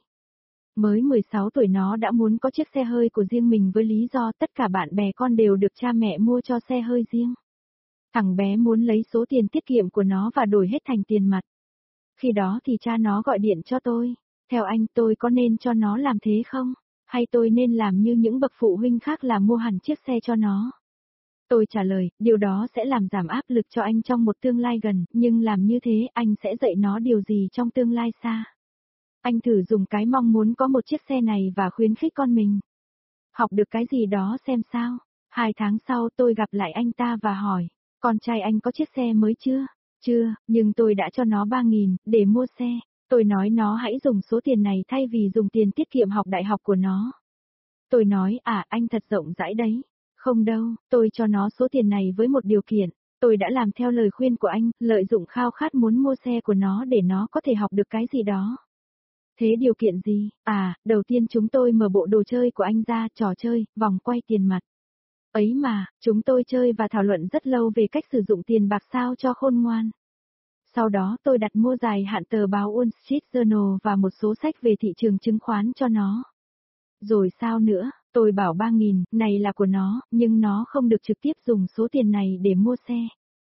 Mới 16 tuổi nó đã muốn có chiếc xe hơi của riêng mình với lý do tất cả bạn bè con đều được cha mẹ mua cho xe hơi riêng. Thằng bé muốn lấy số tiền tiết kiệm của nó và đổi hết thành tiền mặt. Khi đó thì cha nó gọi điện cho tôi. Theo anh tôi có nên cho nó làm thế không? Hay tôi nên làm như những bậc phụ huynh khác là mua hẳn chiếc xe cho nó? Tôi trả lời, điều đó sẽ làm giảm áp lực cho anh trong một tương lai gần, nhưng làm như thế anh sẽ dạy nó điều gì trong tương lai xa? Anh thử dùng cái mong muốn có một chiếc xe này và khuyến khích con mình. Học được cái gì đó xem sao. 2 tháng sau tôi gặp lại anh ta và hỏi, con trai anh có chiếc xe mới chưa? Chưa, nhưng tôi đã cho nó 3.000 để mua xe. Tôi nói nó hãy dùng số tiền này thay vì dùng tiền tiết kiệm học đại học của nó. Tôi nói, anh thật rộng rãi đấy. Không đâu, tôi cho nó số tiền này với một điều kiện. Tôi đã làm theo lời khuyên của anh, lợi dụng khao khát muốn mua xe của nó để nó có thể học được cái gì đó. Thế điều kiện gì? Đầu tiên chúng tôi mở bộ đồ chơi của anh ra, trò chơi, vòng quay tiền mặt. Ấy mà, chúng tôi chơi và thảo luận rất lâu về cách sử dụng tiền bạc sao cho khôn ngoan. Sau đó tôi đặt mua dài hạn tờ báo Wall Street Journal và một số sách về thị trường chứng khoán cho nó. Rồi sao nữa, tôi bảo 3.000, này là của nó, nhưng nó không được trực tiếp dùng số tiền này để mua xe.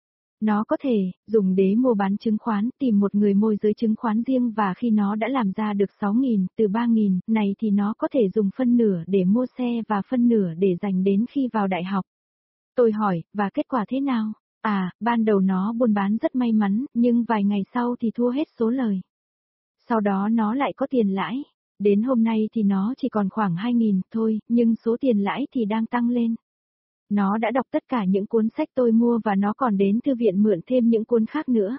Nó có thể, dùng để mua bán chứng khoán, tìm một người môi giới chứng khoán riêng và khi nó đã làm ra được 6.000, từ 3.000, này thì nó có thể dùng phân nửa để mua xe và phân nửa để dành đến khi vào đại học. Tôi hỏi, và kết quả thế nào? Ban đầu nó buôn bán rất may mắn, nhưng vài ngày sau thì thua hết số lời. Sau đó nó lại có tiền lãi. Đến hôm nay thì nó chỉ còn khoảng 2.000 thôi, nhưng số tiền lãi thì đang tăng lên. Nó đã đọc tất cả những cuốn sách tôi mua và nó còn đến thư viện mượn thêm những cuốn khác nữa.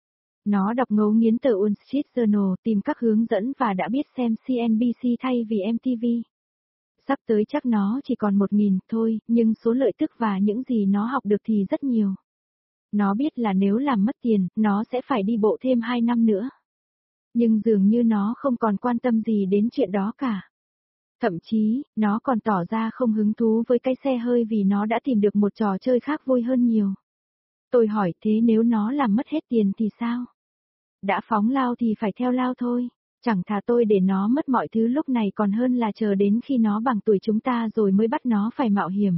Nó đọc ngấu nghiến tờ Wall Street Journal, tìm các hướng dẫn và đã biết xem CNBC thay vì MTV. Sắp tới chắc nó chỉ còn 1.000 thôi, nhưng số lợi tức và những gì nó học được thì rất nhiều. Nó biết là nếu làm mất tiền, nó sẽ phải đi bộ thêm 2 năm nữa. Nhưng dường như nó không còn quan tâm gì đến chuyện đó cả. Thậm chí, nó còn tỏ ra không hứng thú với cái xe hơi vì nó đã tìm được một trò chơi khác vui hơn nhiều. Tôi hỏi thế nếu nó làm mất hết tiền thì sao? Đã phóng lao thì phải theo lao thôi. Chẳng thà tôi để nó mất mọi thứ lúc này còn hơn là chờ đến khi nó bằng tuổi chúng ta rồi mới bắt nó phải mạo hiểm.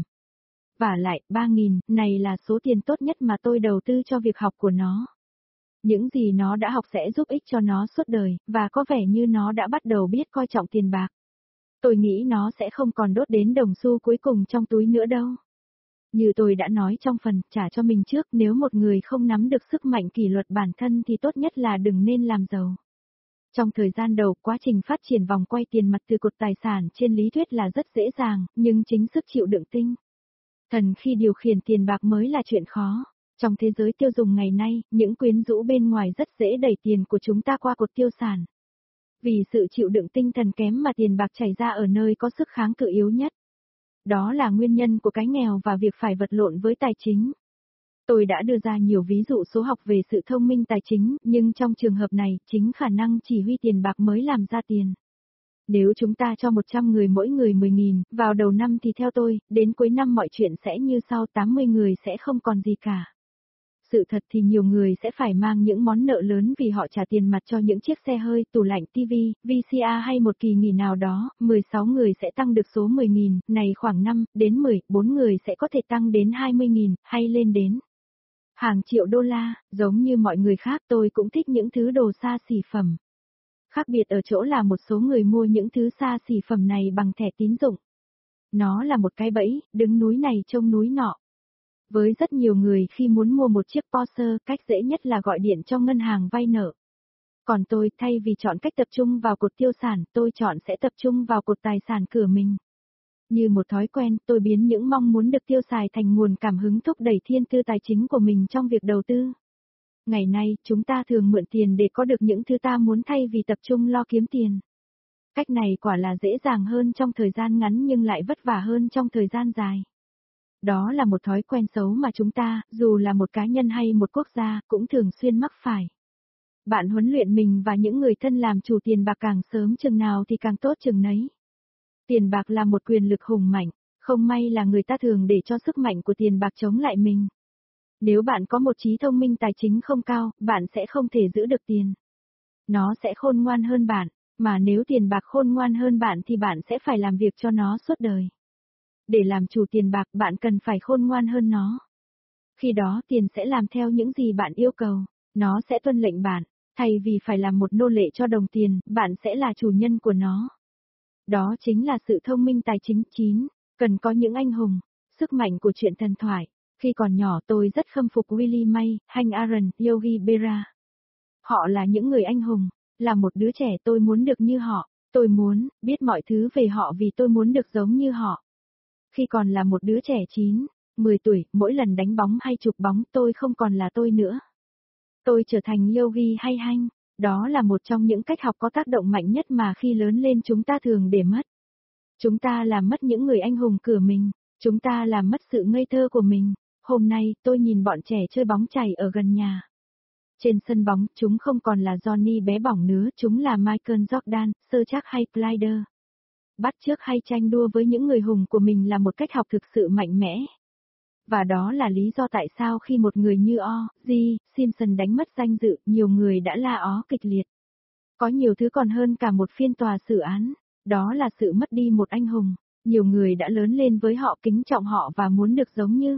Vả lại, 3.000, này là số tiền tốt nhất mà tôi đầu tư cho việc học của nó. Những gì nó đã học sẽ giúp ích cho nó suốt đời, và có vẻ như nó đã bắt đầu biết coi trọng tiền bạc. Tôi nghĩ nó sẽ không còn đốt đến đồng xu cuối cùng trong túi nữa đâu. Như tôi đã nói trong phần trả cho mình trước, nếu một người không nắm được sức mạnh kỷ luật bản thân thì tốt nhất là đừng nên làm giàu. Trong thời gian đầu, quá trình phát triển vòng quay tiền mặt từ cột tài sản trên lý thuyết là rất dễ dàng, nhưng chính sức chịu đựng tinh thần khi điều khiển tiền bạc mới là chuyện khó. Trong thế giới tiêu dùng ngày nay, những quyến rũ bên ngoài rất dễ đẩy tiền của chúng ta qua cột tiêu sản. Vì sự chịu đựng tinh thần kém mà tiền bạc chảy ra ở nơi có sức kháng cự yếu nhất. Đó là nguyên nhân của cái nghèo và việc phải vật lộn với tài chính. Tôi đã đưa ra nhiều ví dụ số học về sự thông minh tài chính, nhưng trong trường hợp này, chính khả năng chỉ huy tiền bạc mới làm ra tiền. Nếu chúng ta cho 100 người mỗi người 10.000, vào đầu năm thì theo tôi, đến cuối năm mọi chuyện sẽ như sau, 80 người sẽ không còn gì cả. Sự thật thì nhiều người sẽ phải mang những món nợ lớn vì họ trả tiền mặt cho những chiếc xe hơi, tủ lạnh, tivi, VCR hay một kỳ nghỉ nào đó, 16 người sẽ tăng được số 10.000, này khoảng 5 đến 14 người sẽ có thể tăng đến 20.000, hay lên đến hàng triệu đô la. Giống như mọi người khác tôi cũng thích những thứ đồ xa xỉ phẩm. Khác biệt ở chỗ là một số người mua những thứ xa xỉ phẩm này bằng thẻ tín dụng. Nó là một cái bẫy, đứng núi này trông núi nọ. Với rất nhiều người khi muốn mua một chiếc Porsche, cách dễ nhất là gọi điện cho ngân hàng vay nợ. Còn tôi, thay vì chọn cách tập trung vào cột tiêu sản, tôi chọn sẽ tập trung vào cột tài sản của mình. Như một thói quen, tôi biến những mong muốn được tiêu xài thành nguồn cảm hứng thúc đẩy thiên tư tài chính của mình trong việc đầu tư. Ngày nay, chúng ta thường mượn tiền để có được những thứ ta muốn thay vì tập trung lo kiếm tiền. Cách này quả là dễ dàng hơn trong thời gian ngắn nhưng lại vất vả hơn trong thời gian dài. Đó là một thói quen xấu mà chúng ta, dù là một cá nhân hay một quốc gia, cũng thường xuyên mắc phải. Bạn huấn luyện mình và những người thân làm chủ tiền bạc càng sớm chừng nào thì càng tốt chừng nấy. Tiền bạc là một quyền lực hùng mạnh, không may là người ta thường để cho sức mạnh của tiền bạc chống lại mình. Nếu bạn có một trí thông minh tài chính không cao, bạn sẽ không thể giữ được tiền. Nó sẽ khôn ngoan hơn bạn, mà nếu tiền bạc khôn ngoan hơn bạn thì bạn sẽ phải làm việc cho nó suốt đời. Để làm chủ tiền bạc bạn cần phải khôn ngoan hơn nó. Khi đó tiền sẽ làm theo những gì bạn yêu cầu, nó sẽ tuân lệnh bạn, thay vì phải làm một nô lệ cho đồng tiền, bạn sẽ là chủ nhân của nó. Đó chính là sự thông minh tài chính. 9. Cần có những anh hùng, sức mạnh của truyện thần thoại. Khi còn nhỏ tôi rất khâm phục Willie May, Hank Aaron, Yogi Berra. Họ là những người anh hùng, là một đứa trẻ tôi muốn được như họ, tôi muốn biết mọi thứ về họ vì tôi muốn được giống như họ. Khi còn là một đứa trẻ 9, 10 tuổi, mỗi lần đánh bóng hay chụp bóng tôi không còn là tôi nữa. Tôi trở thành Yogi hay Hank, đó là một trong những cách học có tác động mạnh nhất mà khi lớn lên chúng ta thường để mất. Chúng ta làm mất những người anh hùng của mình, chúng ta làm mất sự ngây thơ của mình. Hôm nay, tôi nhìn bọn trẻ chơi bóng chày ở gần nhà. Trên sân bóng, chúng không còn là Johnny bé bỏng nữa, chúng là Michael Jordan, Sir Chuck hay Clyde. Bắt chước hay tranh đua với những người hùng của mình là một cách học thực sự mạnh mẽ. Và đó là lý do tại sao khi một người như O.J. Simpson đánh mất danh dự, nhiều người đã la ó kịch liệt. Có nhiều thứ còn hơn cả một phiên tòa xử án, đó là sự mất đi một anh hùng. Nhiều người đã lớn lên với họ, kính trọng họ và muốn được giống như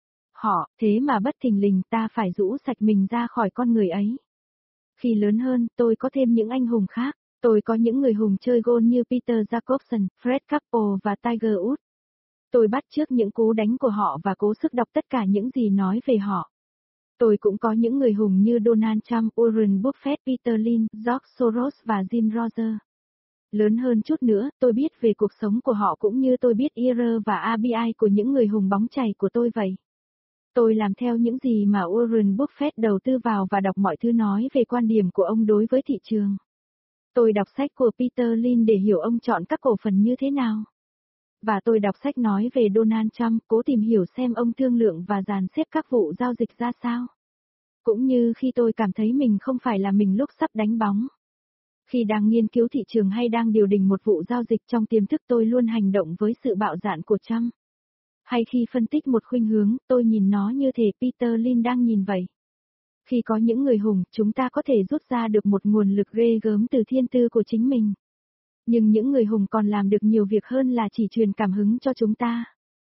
họ, thế mà bất thình lình ta phải rũ sạch mình ra khỏi con người ấy. Khi lớn hơn, tôi có thêm những anh hùng khác. Tôi có những người hùng chơi golf như Peter Jacobson, Fred Couples và Tiger Woods. Tôi bắt chước những cú đánh của họ và cố sức đọc tất cả những gì nói về họ. Tôi cũng có những người hùng như Donald Trump, Warren Buffett, Peter Lynch, George Soros và Jim Rogers. Lớn hơn chút nữa, tôi biết về cuộc sống của họ cũng như tôi biết IR và ABI của những người hùng bóng chày của tôi vậy. Tôi làm theo những gì mà Warren Buffett đầu tư vào và đọc mọi thứ nói về quan điểm của ông đối với thị trường. Tôi đọc sách của Peter Lynch để hiểu ông chọn các cổ phần như thế nào. Và tôi đọc sách nói về Donald Trump, cố tìm hiểu xem ông thương lượng và dàn xếp các vụ giao dịch ra sao. Cũng như khi tôi cảm thấy mình không phải là mình lúc sắp đánh bóng. Khi đang nghiên cứu thị trường hay đang điều đình một vụ giao dịch trong tiềm thức tôi luôn hành động với sự bạo dạn của Trump. Hay khi phân tích một khuynh hướng, tôi nhìn nó như thể Peter Lynch đang nhìn vậy. Khi có những người hùng, chúng ta có thể rút ra được một nguồn lực ghê gớm từ thiên tư của chính mình. Nhưng những người hùng còn làm được nhiều việc hơn là chỉ truyền cảm hứng cho chúng ta.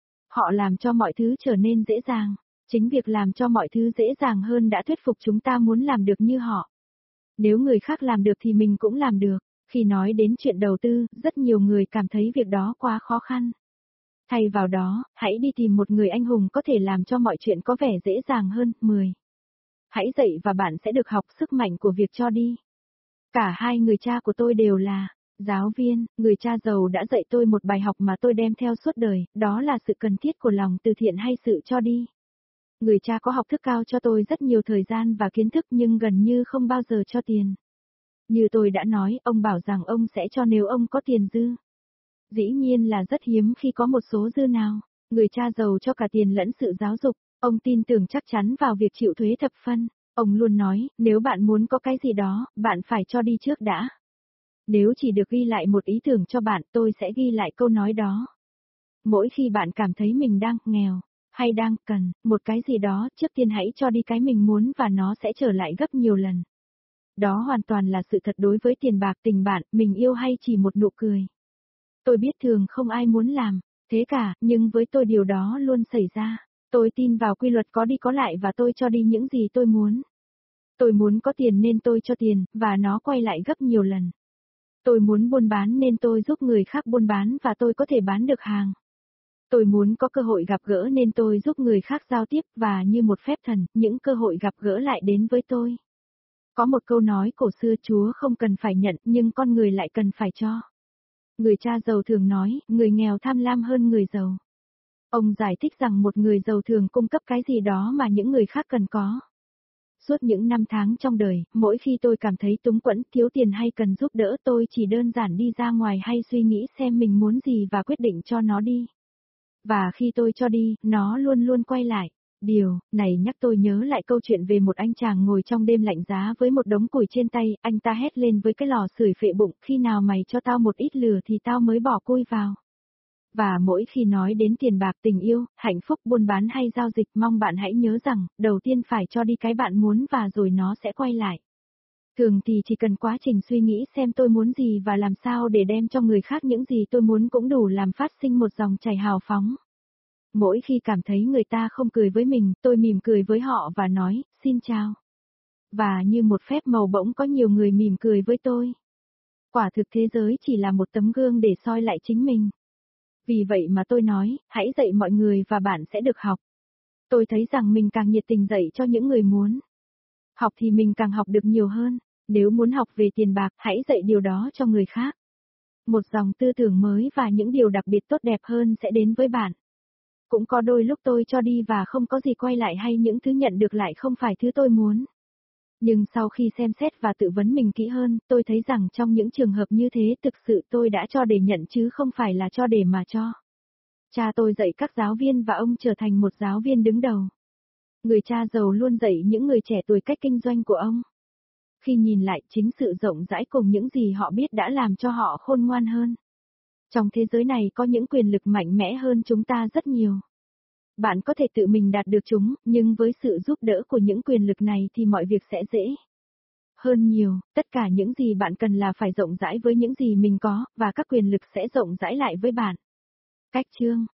Họ làm cho mọi thứ trở nên dễ dàng. Chính việc làm cho mọi thứ dễ dàng hơn đã thuyết phục chúng ta muốn làm được như họ. Nếu người khác làm được thì mình cũng làm được. Khi nói đến chuyện đầu tư, rất nhiều người cảm thấy việc đó quá khó khăn. Thay vào đó, hãy đi tìm một người anh hùng có thể làm cho mọi chuyện có vẻ dễ dàng hơn. 10. Hãy dậy và bạn sẽ được học sức mạnh của việc cho đi. Cả hai người cha của tôi đều là giáo viên. Người cha giàu đã dạy tôi một bài học mà tôi đem theo suốt đời, đó là sự cần thiết của lòng từ thiện hay sự cho đi. Người cha có học thức cao cho tôi rất nhiều thời gian và kiến thức nhưng gần như không bao giờ cho tiền. Như tôi đã nói, ông bảo rằng ông sẽ cho nếu ông có tiền dư. Dĩ nhiên là rất hiếm khi có một số dư nào. Người cha giàu cho cả tiền lẫn sự giáo dục. Ông tin tưởng chắc chắn vào việc chịu thuế thập phân. Ông luôn nói, nếu bạn muốn có cái gì đó, bạn phải cho đi trước đã. Nếu chỉ được ghi lại một ý tưởng cho bạn, tôi sẽ ghi lại câu nói đó. Mỗi khi bạn cảm thấy mình đang nghèo, hay đang cần một cái gì đó, trước tiên hãy cho đi cái mình muốn và nó sẽ trở lại gấp nhiều lần. Đó hoàn toàn là sự thật đối với tiền bạc, tình bạn, mình yêu hay chỉ một nụ cười. Tôi biết thường không ai muốn làm thế cả, nhưng với tôi điều đó luôn xảy ra. Tôi tin vào quy luật có đi có lại và tôi cho đi những gì tôi muốn. Tôi muốn có tiền nên tôi cho tiền, và nó quay lại gấp nhiều lần. Tôi muốn buôn bán nên tôi giúp người khác buôn bán và tôi có thể bán được hàng. Tôi muốn có cơ hội gặp gỡ nên tôi giúp người khác giao tiếp và như một phép thần, những cơ hội gặp gỡ lại đến với tôi. Có một câu nói cổ xưa Chúa không cần phải nhận nhưng con người lại cần phải cho. Người cha giàu thường nói, người nghèo tham lam hơn người giàu. Ông giải thích rằng một người giàu thường cung cấp cái gì đó mà những người khác cần có. Suốt những năm tháng trong đời, mỗi khi tôi cảm thấy túng quẫn, thiếu tiền hay cần giúp đỡ tôi chỉ đơn giản đi ra ngoài hay suy nghĩ xem mình muốn gì và quyết định cho nó đi. Và khi tôi cho đi, nó luôn luôn quay lại. Điều này nhắc tôi nhớ lại câu chuyện về một anh chàng ngồi trong đêm lạnh giá với một đống củi trên tay, anh ta hét lên với cái lò sưởi phệ bụng, khi nào mày cho tao một ít lửa thì tao mới bỏ côi vào. Và mỗi khi nói đến tiền bạc, tình yêu, hạnh phúc, buôn bán hay giao dịch, mong bạn hãy nhớ rằng, đầu tiên phải cho đi cái bạn muốn và rồi nó sẽ quay lại. Thường thì chỉ cần quá trình suy nghĩ xem tôi muốn gì và làm sao để đem cho người khác những gì tôi muốn cũng đủ làm phát sinh một dòng chảy hào phóng. Mỗi khi cảm thấy người ta không cười với mình, tôi mỉm cười với họ và nói, xin chào. Và như một phép màu bỗng có nhiều người mỉm cười với tôi. Quả thực thế giới chỉ là một tấm gương để soi lại chính mình. Vì vậy mà tôi nói, hãy dạy mọi người và bạn sẽ được học. Tôi thấy rằng mình càng nhiệt tình dạy cho những người muốn học thì mình càng học được nhiều hơn. Nếu muốn học về tiền bạc, hãy dạy điều đó cho người khác. Một dòng tư tưởng mới và những điều đặc biệt tốt đẹp hơn sẽ đến với bạn. Cũng có đôi lúc tôi cho đi và không có gì quay lại hay những thứ nhận được lại không phải thứ tôi muốn. Nhưng sau khi xem xét và tự vấn mình kỹ hơn, tôi thấy rằng trong những trường hợp như thế thực sự tôi đã cho để nhận chứ không phải là cho để mà cho. Cha tôi dạy các giáo viên và ông trở thành một giáo viên đứng đầu. Người cha giàu luôn dạy những người trẻ tuổi cách kinh doanh của ông. Khi nhìn lại chính sự rộng rãi cùng những gì họ biết đã làm cho họ khôn ngoan hơn. Trong thế giới này có những quyền lực mạnh mẽ hơn chúng ta rất nhiều. Bạn có thể tự mình đạt được chúng, nhưng với sự giúp đỡ của những quyền lực này thì mọi việc sẽ dễ hơn nhiều. Tất cả những gì bạn cần là phải rộng rãi với những gì mình có, và các quyền lực sẽ rộng rãi lại với bạn. Cách chương